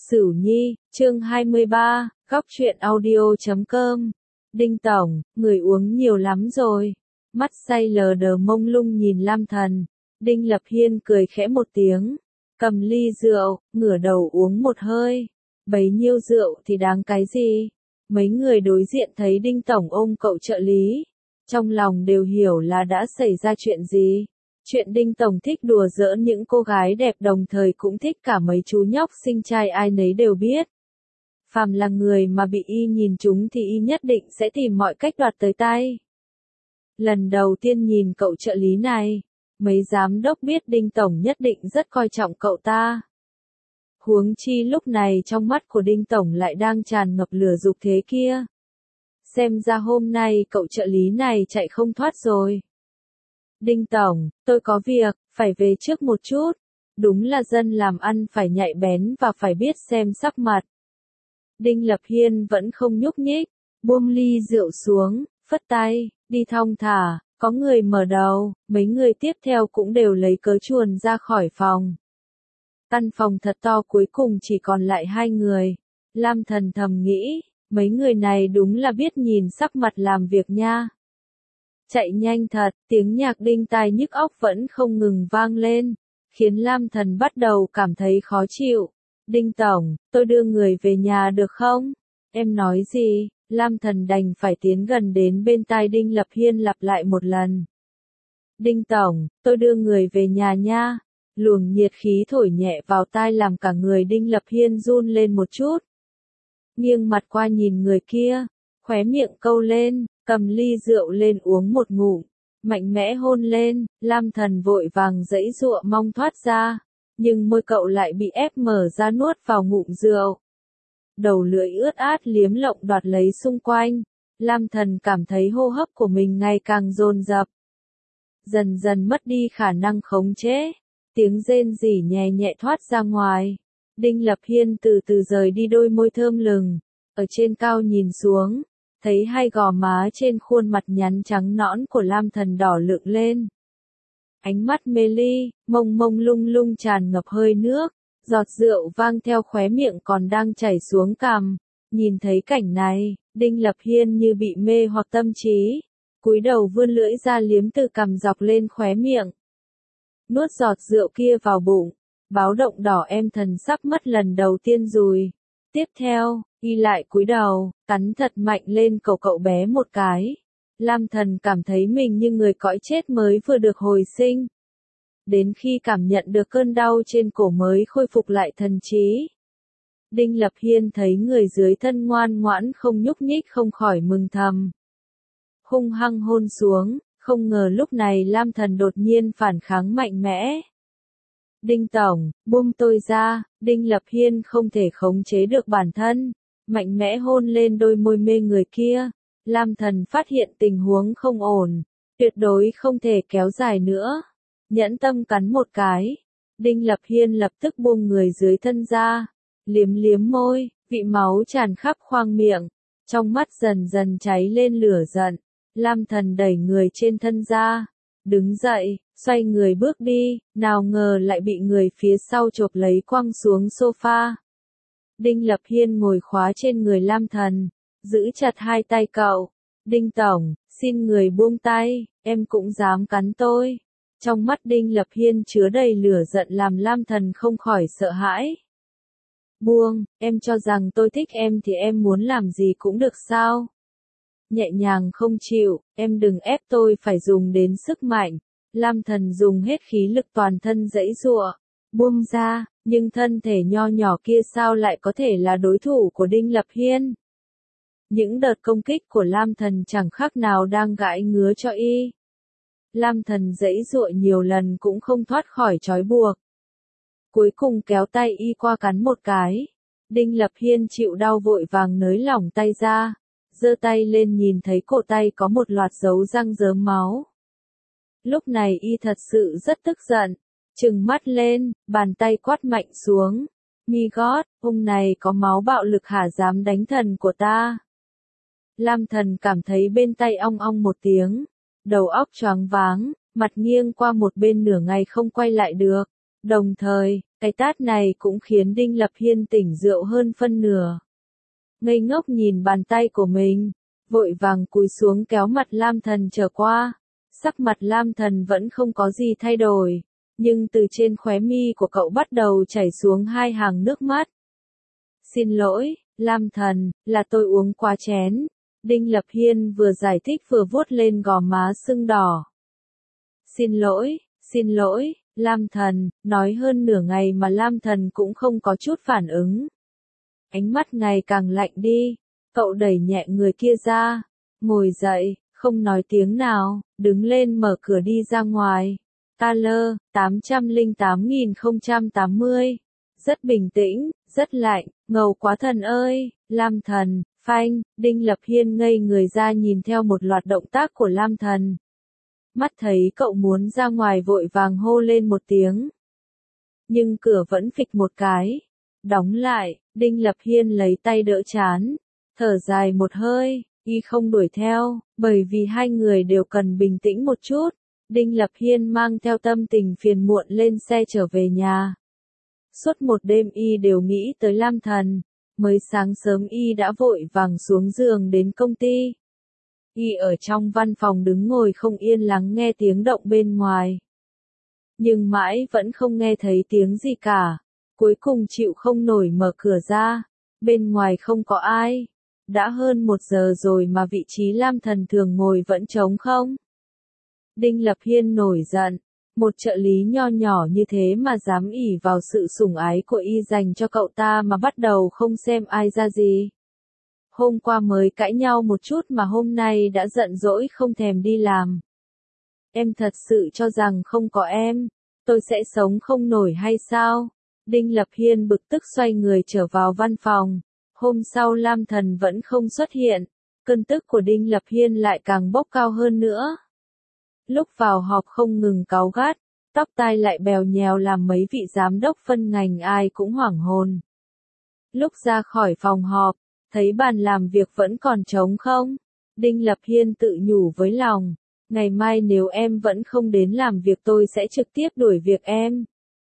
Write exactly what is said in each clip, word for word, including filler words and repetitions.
Sửu Nhi, chương hai mươi ba, góc truyện audio chấm com. Đinh Tổng, người uống nhiều lắm rồi. Mắt say lờ đờ mông lung nhìn Lam Thần. Đinh Lập Hiên cười khẽ một tiếng. Cầm ly rượu, ngửa đầu uống một hơi. Bấy nhiêu rượu thì đáng cái gì? Mấy người đối diện thấy Đinh Tổng ôm cậu trợ lý. Trong lòng đều hiểu là đã xảy ra chuyện gì. Chuyện Đinh Tổng thích đùa giỡn những cô gái đẹp đồng thời cũng thích cả mấy chú nhóc xinh trai ai nấy đều biết. Phàm là người mà bị y nhìn trúng thì y nhất định sẽ tìm mọi cách đoạt tới tay. Lần đầu tiên nhìn cậu trợ lý này, mấy giám đốc biết Đinh Tổng nhất định rất coi trọng cậu ta. Huống chi lúc này trong mắt của Đinh Tổng lại đang tràn ngập lửa dục thế kia. Xem ra hôm nay cậu trợ lý này chạy không thoát rồi. Đinh Tổng, tôi có việc, phải về trước một chút. Đúng là dân làm ăn phải nhạy bén và phải biết xem sắc mặt. Đinh Lập Hiên vẫn không nhúc nhích, buông ly rượu xuống, phất tay, đi thong thả, có người mở đầu, mấy người tiếp theo cũng đều lấy cớ chuồn ra khỏi phòng. Căn phòng thật to cuối cùng chỉ còn lại hai người. Lam Thần thầm nghĩ, mấy người này đúng là biết nhìn sắc mặt làm việc nha. Chạy nhanh thật, tiếng nhạc đinh tai nhức óc vẫn không ngừng vang lên, khiến Lam Thần bắt đầu cảm thấy khó chịu. Đinh Tổng, tôi đưa người về nhà được không? Em nói gì? Lam Thần đành phải tiến gần đến bên tai Đinh Lập Hiên lặp lại một lần. Đinh Tổng, tôi đưa người về nhà nha. Luồng nhiệt khí thổi nhẹ vào tai làm cả người Đinh Lập Hiên run lên một chút. Nghiêng mặt qua nhìn người kia, khóe miệng câu lên, cầm ly rượu lên uống một ngụm, mạnh mẽ hôn lên. Lam Thần vội vàng giãy giụa mong thoát ra, nhưng môi cậu lại bị ép mở ra nuốt vào ngụm rượu. Đầu lưỡi ướt át liếm lộng đoạt lấy xung quanh, Lam Thần cảm thấy hô hấp của mình ngày càng dồn dập. Dần dần mất đi khả năng khống chế, tiếng rên rỉ nhẹ nhẹ thoát ra ngoài. Đinh Lập Hiên từ từ rời đi đôi môi thơm lừng, ở trên cao nhìn xuống, thấy hai gò má trên khuôn mặt nhắn trắng nõn của Lam Thần đỏ lựng lên. Ánh mắt mê ly, mông mông lung lung tràn ngập hơi nước, giọt rượu vang theo khóe miệng còn đang chảy xuống cằm. Nhìn thấy cảnh này, Đinh Lập Hiên như bị mê hoặc tâm trí, cúi đầu vươn lưỡi ra liếm từ cằm dọc lên khóe miệng. Nuốt giọt rượu kia vào bụng, báo động đỏ em thần sắp mất lần đầu tiên rồi. Tiếp theo, y lại cúi đầu, cắn thật mạnh lên cổ cậu bé một cái. Lam Thần cảm thấy mình như người cõi chết mới vừa được hồi sinh. Đến khi cảm nhận được cơn đau trên cổ mới khôi phục lại thần trí. Đinh Lập Hiên thấy người dưới thân ngoan ngoãn không nhúc nhích không khỏi mừng thầm. Hung hăng hôn xuống, không ngờ lúc này Lam Thần đột nhiên phản kháng mạnh mẽ. Đinh Tổng, buông tôi ra. Đinh Lập Hiên không thể khống chế được bản thân, mạnh mẽ hôn lên đôi môi mê người kia. Lam Thần phát hiện tình huống không ổn, tuyệt đối không thể kéo dài nữa. Nhẫn tâm cắn một cái. Đinh Lập Hiên lập tức buông người dưới thân ra, liếm liếm môi, vị máu tràn khắp khoang miệng, trong mắt dần dần cháy lên lửa giận. Lam Thần đẩy người trên thân ra, đứng dậy, xoay người bước đi, nào ngờ lại bị người phía sau chộp lấy quăng xuống sofa. Đinh Lập Hiên ngồi khóa trên người Lam Thần, giữ chặt hai tay cậu. Đinh Tổng, xin người buông tay, em cũng dám cắn tôi. Trong mắt Đinh Lập Hiên chứa đầy lửa giận làm Lam Thần không khỏi sợ hãi. Buông, em cho rằng tôi thích em thì em muốn làm gì cũng được sao? Nhẹ nhàng không chịu, em đừng ép tôi phải dùng đến sức mạnh. Lam Thần dùng hết khí lực toàn thân giãy giụa, buông ra, nhưng thân thể nho nhỏ kia sao lại có thể là đối thủ của Đinh Lập Hiên. Những đợt công kích của Lam Thần chẳng khác nào đang gãi ngứa cho y. Lam Thần giãy giụa nhiều lần cũng không thoát khỏi trói buộc. Cuối cùng kéo tay y qua cắn một cái. Đinh Lập Hiên chịu đau vội vàng nới lỏng tay ra, giơ tay lên nhìn thấy cổ tay có một loạt dấu răng rớm máu. Lúc này y thật sự rất tức giận, trừng mắt lên, bàn tay quát mạnh xuống. Mi gót, hôm này có máu bạo lực hả, dám đánh thần của ta? Lam Thần cảm thấy bên tay ong ong một tiếng, đầu óc choáng váng, mặt nghiêng qua một bên nửa ngày không quay lại được. Đồng thời, cái tát này cũng khiến Đinh Lập Hiên tỉnh rượu hơn phân nửa. Ngây ngốc nhìn bàn tay của mình, vội vàng cúi xuống kéo mặt Lam Thần trở qua. Sắc mặt Lam Thần vẫn không có gì thay đổi, nhưng từ trên khóe mi của cậu bắt đầu chảy xuống hai hàng nước mắt. Xin lỗi, Lam Thần, là tôi uống quá chén. Đinh Lập Hiên vừa giải thích vừa vuốt lên gò má sưng đỏ. Xin lỗi, xin lỗi, Lam Thần, nói hơn nửa ngày mà Lam Thần cũng không có chút phản ứng. Ánh mắt ngày càng lạnh đi, cậu đẩy nhẹ người kia ra, ngồi dậy, không nói tiếng nào, đứng lên mở cửa đi ra ngoài. Taler, tám trăm lẻ tám nghìn không trăm tám mươi. Rất bình tĩnh, rất lạnh, ngầu quá thần ơi, Lam Thần, phanh, Đinh Lập Hiên ngây người ra nhìn theo một loạt động tác của Lam Thần. Mắt thấy cậu muốn ra ngoài vội vàng hô lên một tiếng. Nhưng cửa vẫn phịch một cái. Đóng lại, Đinh Lập Hiên lấy tay đỡ chán. Thở dài một hơi, y không đuổi theo, bởi vì hai người đều cần bình tĩnh một chút. Đinh Lập Hiên mang theo tâm tình phiền muộn lên xe trở về nhà. Suốt một đêm y đều nghĩ tới Lam Thần, mới sáng sớm y đã vội vàng xuống giường đến công ty. Y ở trong văn phòng đứng ngồi không yên lắng nghe tiếng động bên ngoài. Nhưng mãi vẫn không nghe thấy tiếng gì cả, cuối cùng chịu không nổi mở cửa ra, bên ngoài không có ai. Đã hơn một giờ rồi mà vị trí Lam Thần thường ngồi vẫn trống không. Đinh Lập Hiên nổi giận, một trợ lý nho nhỏ như thế mà dám ỷ vào sự sủng ái của y dành cho cậu ta mà bắt đầu không xem ai ra gì. Hôm qua mới cãi nhau một chút mà hôm nay đã giận dỗi không thèm đi làm. Em thật sự cho rằng không có em, tôi sẽ sống không nổi hay sao? Đinh Lập Hiên bực tức xoay người trở vào văn phòng. Hôm sau Lam Thần vẫn không xuất hiện, cơn tức của Đinh Lập Hiên lại càng bốc cao hơn nữa. Lúc vào họp không ngừng cáu gắt, tóc tai lại bèo nhèo làm mấy vị giám đốc phân ngành ai cũng hoảng hồn. Lúc ra khỏi phòng họp, thấy bàn làm việc vẫn còn trống không? Đinh Lập Hiên tự nhủ với lòng, ngày mai nếu em vẫn không đến làm việc tôi sẽ trực tiếp đuổi việc em.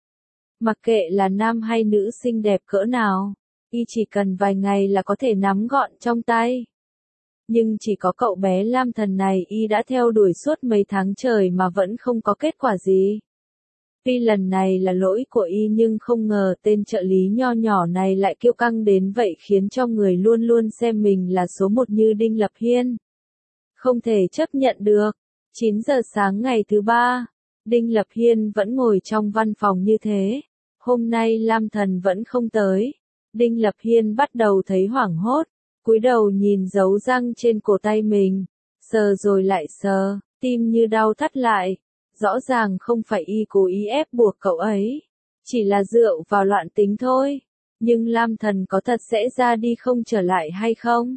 Mặc kệ là nam hay nữ xinh đẹp cỡ nào, y chỉ cần vài ngày là có thể nắm gọn trong tay. Nhưng chỉ có cậu bé Lam Thần này y đã theo đuổi suốt mấy tháng trời mà vẫn không có kết quả gì. Tuy lần này là lỗi của y nhưng không ngờ tên trợ lý nho nhỏ này lại kiêu căng đến vậy khiến cho người luôn luôn xem mình là số một như Đinh Lập Hiên. Không thể chấp nhận được. chín giờ sáng ngày thứ ba, Đinh Lập Hiên vẫn ngồi trong văn phòng như thế. Hôm nay Lam Thần vẫn không tới. Đinh Lập Hiên bắt đầu thấy hoảng hốt, cúi đầu nhìn dấu răng trên cổ tay mình, sờ rồi lại sờ, tim như đau thắt lại. Rõ ràng không phải y cố ý ép buộc cậu ấy, chỉ là rượu vào loạn tính thôi. Nhưng Lam Thần có thật sẽ ra đi không trở lại hay không?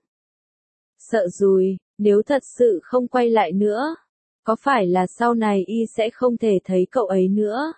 Sợ rùi, nếu thật sự không quay lại nữa, có phải là sau này y sẽ không thể thấy cậu ấy nữa?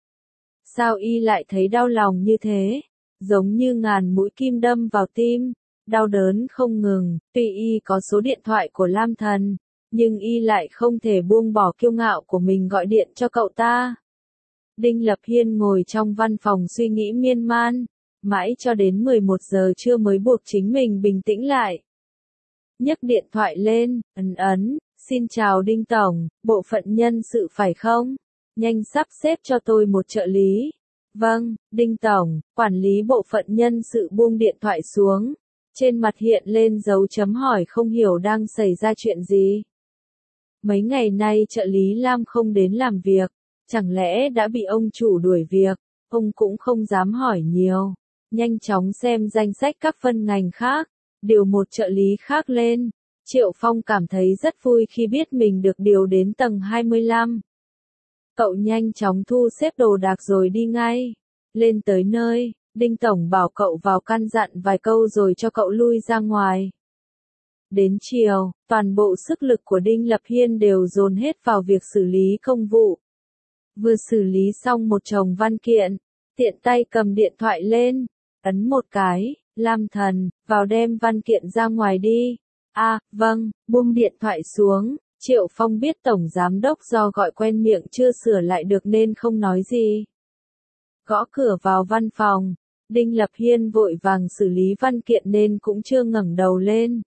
Sao y lại thấy đau lòng như thế? Giống như ngàn mũi kim đâm vào tim, đau đớn không ngừng. Tuy y có số điện thoại của Lam Thần, nhưng y lại không thể buông bỏ kiêu ngạo của mình gọi điện cho cậu ta. Đinh Lập Hiên ngồi trong văn phòng suy nghĩ miên man, mãi cho đến mười một giờ trưa mới buộc chính mình bình tĩnh lại. Nhấc điện thoại lên, ấn ấn, xin chào Đinh Tổng, bộ phận nhân sự phải không? Nhanh sắp xếp cho tôi một trợ lý. Vâng, Đinh Tổng, quản lý bộ phận nhân sự buông điện thoại xuống. Trên mặt hiện lên dấu chấm hỏi không hiểu đang xảy ra chuyện gì. Mấy ngày nay trợ lý Lam không đến làm việc, chẳng lẽ đã bị ông chủ đuổi việc, ông cũng không dám hỏi nhiều. Nhanh chóng xem danh sách các phân ngành khác, điều một trợ lý khác lên. Triệu Phong cảm thấy rất vui khi biết mình được điều đến tầng hai mươi lăm. Cậu nhanh chóng thu xếp đồ đạc rồi đi ngay. Lên tới nơi, Đinh Tổng bảo cậu vào căn dặn vài câu rồi cho cậu lui ra ngoài. Đến chiều, toàn bộ sức lực của Đinh Lập Hiên đều dồn hết vào việc xử lý công vụ. Vừa xử lý xong một chồng văn kiện, tiện tay cầm điện thoại lên, ấn một cái, Lam Thần, vào đem văn kiện ra ngoài đi. À, vâng, buông điện thoại xuống. Triệu Phong biết Tổng Giám Đốc do gọi quen miệng chưa sửa lại được nên không nói gì. Gõ cửa vào văn phòng, Đinh Lập Hiên vội vàng xử lý văn kiện nên cũng chưa ngẩng đầu lên.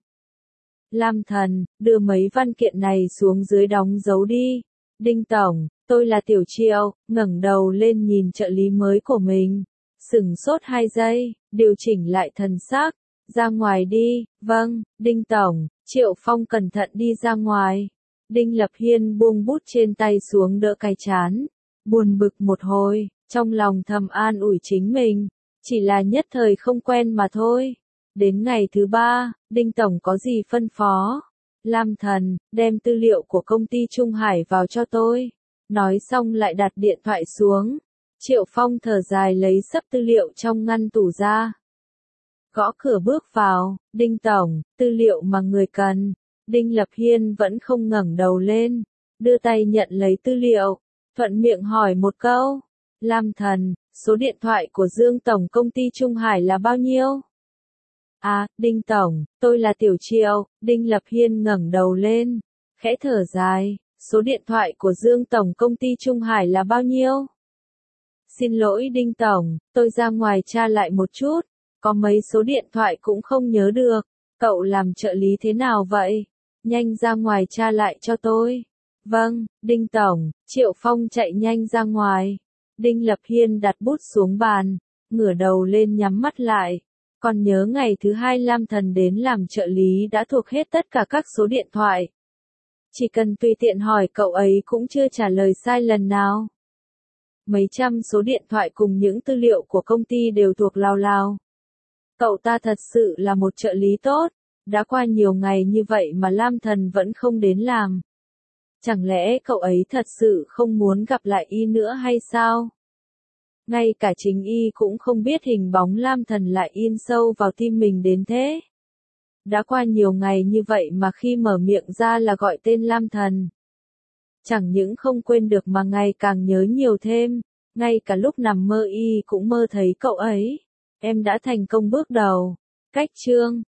Lam Thần, đưa mấy văn kiện này xuống dưới đóng dấu đi. Đinh Tổng, tôi là Tiểu Triệu, ngẩng đầu lên nhìn trợ lý mới của mình. Sửng sốt hai giây, điều chỉnh lại thần sắc. Ra ngoài đi, vâng, Đinh Tổng. Triệu Phong cẩn thận đi ra ngoài. Đinh Lập Hiên buông bút trên tay xuống đỡ cái trán. Buồn bực một hồi, trong lòng thầm an ủi chính mình. Chỉ là nhất thời không quen mà thôi. Đến ngày thứ ba, Đinh Tổng có gì phân phó? Lam Thần, đem tư liệu của công ty Trung Hải vào cho tôi. Nói xong lại đặt điện thoại xuống. Triệu Phong thở dài lấy sấp tư liệu trong ngăn tủ ra. Gõ cửa bước vào, Đinh Tổng, tư liệu mà người cần. Đinh Lập Hiên vẫn không ngẩng đầu lên, đưa tay nhận lấy tư liệu, thuận miệng hỏi một câu. Lam Thần, số điện thoại của Dương Tổng công ty Trung Hải là bao nhiêu? À, Đinh Tổng, tôi là Tiểu Triệu. Đinh Lập Hiên ngẩng đầu lên, khẽ thở dài, số điện thoại của Dương Tổng công ty Trung Hải là bao nhiêu? Xin lỗi Đinh Tổng, tôi ra ngoài tra lại một chút, có mấy số điện thoại cũng không nhớ được. Cậu làm trợ lý thế nào vậy? Nhanh ra ngoài tra lại cho tôi. Vâng, Đinh Tổng. Triệu Phong chạy nhanh ra ngoài. Đinh Lập Hiên đặt bút xuống bàn, ngửa đầu lên nhắm mắt lại. Còn nhớ ngày thứ hai Lam Thần đến làm trợ lý đã thuộc hết tất cả các số điện thoại. Chỉ cần tùy tiện hỏi cậu ấy cũng chưa trả lời sai lần nào. Mấy trăm số điện thoại cùng những tư liệu của công ty đều thuộc lao lao. Cậu ta thật sự là một trợ lý tốt. Đã qua nhiều ngày như vậy mà Lam Thần vẫn không đến làm. Chẳng lẽ cậu ấy thật sự không muốn gặp lại y nữa hay sao? Ngay cả chính y cũng không biết hình bóng Lam Thần lại in sâu vào tim mình đến thế. Đã qua nhiều ngày như vậy mà khi mở miệng ra là gọi tên Lam Thần. Chẳng những không quên được mà ngày càng nhớ nhiều thêm. Ngay cả lúc nằm mơ y cũng mơ thấy cậu ấy. Em đã thành công bước đầu. Cách chương